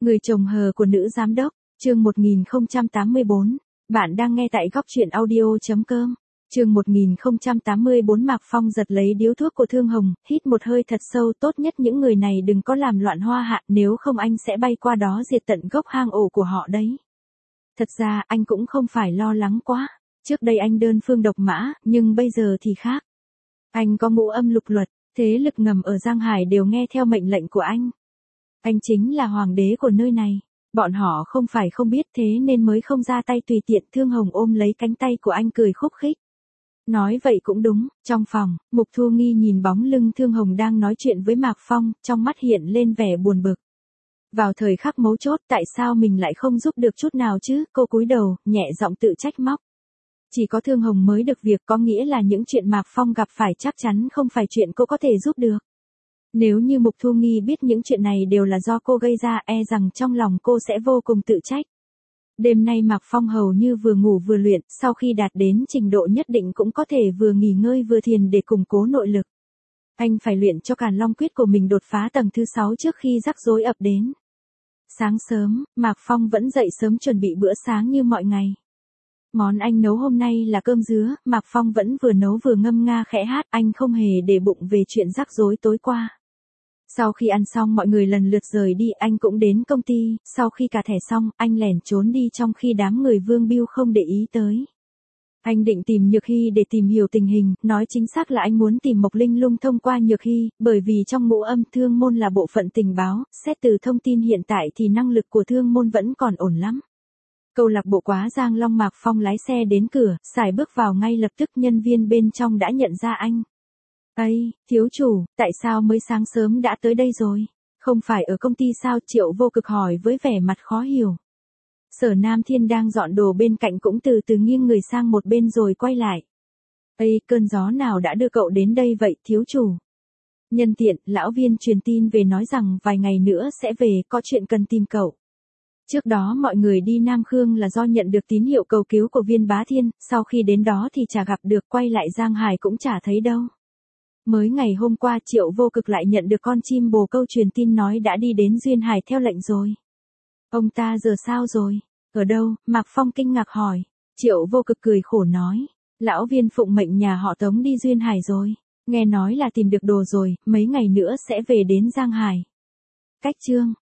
Người chồng hờ của nữ giám đốc, chương 1084. Bạn đang nghe tại góc truyện audio.com. Chương 1084 Mạc Phong giật lấy điếu thuốc của Thương Hồng, hít một hơi thật sâu, tốt nhất những người này đừng có làm loạn hoa hạ, nếu không anh sẽ bay qua đó diệt tận gốc hang ổ của họ đấy. Thật ra anh cũng không phải lo lắng quá, trước đây anh đơn phương độc mã, nhưng bây giờ thì khác. Anh có ngũ âm lục luật, thế lực ngầm ở Giang Hải đều nghe theo mệnh lệnh của anh. Anh chính là hoàng đế của nơi này, bọn họ không phải không biết thế nên mới không ra tay tùy tiện. Thương Hồng ôm lấy cánh tay của anh cười khúc khích. Nói vậy cũng đúng, trong phòng, Mục Thu Nghi nhìn bóng lưng Thương Hồng đang nói chuyện với Mạc Phong, trong mắt hiện lên vẻ buồn bực. Vào thời khắc mấu chốt tại sao mình lại không giúp được chút nào chứ, cô cúi đầu, nhẹ giọng tự trách móc. Chỉ có Thương Hồng mới được việc, có nghĩa là những chuyện Mạc Phong gặp phải chắc chắn không phải chuyện cô có thể giúp được. Nếu như Mục Thu Nghi biết những chuyện này đều là do cô gây ra, e rằng trong lòng cô sẽ vô cùng tự trách. Đêm nay Mạc Phong hầu như vừa ngủ vừa luyện, sau khi đạt đến trình độ nhất định cũng có thể vừa nghỉ ngơi vừa thiền để củng cố nội lực. Anh phải luyện cho Càn Long Quyết của mình đột phá tầng thứ 6 trước khi rắc rối ập đến. Sáng sớm, Mạc Phong vẫn dậy sớm chuẩn bị bữa sáng như mọi ngày. Món anh nấu hôm nay là cơm dứa, Mạc Phong vẫn vừa nấu vừa ngâm nga khẽ hát, anh không hề để bụng về chuyện rắc rối tối qua. Sau khi ăn xong mọi người lần lượt rời đi, anh cũng đến công ty, sau khi cà thẻ xong, anh lẻn trốn đi trong khi đám người Vương Bưu không để ý tới. Anh định tìm Nhược Hy để tìm hiểu tình hình, nói chính xác là anh muốn tìm Mộc Linh Lung thông qua Nhược Hy, bởi vì trong ngũ âm Thương Môn là bộ phận tình báo, xét từ thông tin hiện tại thì năng lực của Thương Môn vẫn còn ổn lắm. Câu lạc bộ Quá Giang Long. Mạc Phong lái xe đến cửa, xài bước vào ngay lập tức nhân viên bên trong đã nhận ra anh. Ây, thiếu chủ, tại sao mới sáng sớm đã tới đây rồi? Không phải ở công ty sao? Triệu Vô Cực hỏi với vẻ mặt khó hiểu. Sở Nam Thiên đang dọn đồ bên cạnh cũng từ từ nghiêng người sang một bên rồi quay lại. Ây, cơn gió nào đã đưa cậu đến đây vậy, thiếu chủ? Nhân tiện, lão Viên truyền tin về nói rằng vài ngày nữa sẽ về, có chuyện cần tìm cậu. Trước đó mọi người đi Nam Khương là do nhận được tín hiệu cầu cứu của Viên Bá Thiên, sau khi đến đó thì chả gặp được, quay lại Giang Hải cũng chả thấy đâu. Mới ngày hôm qua Triệu Vô Cực lại nhận được con chim bồ câu truyền tin nói đã đi đến Duyên Hải theo lệnh rồi. Ông ta giờ sao rồi? Ở đâu? Mạc Phong kinh ngạc hỏi. Triệu Vô Cực cười khổ nói. Lão Viên phụng mệnh nhà họ Tống đi Duyên Hải rồi. Nghe nói là tìm được đồ rồi, mấy ngày nữa sẽ về đến Giang Hải. Cách chương.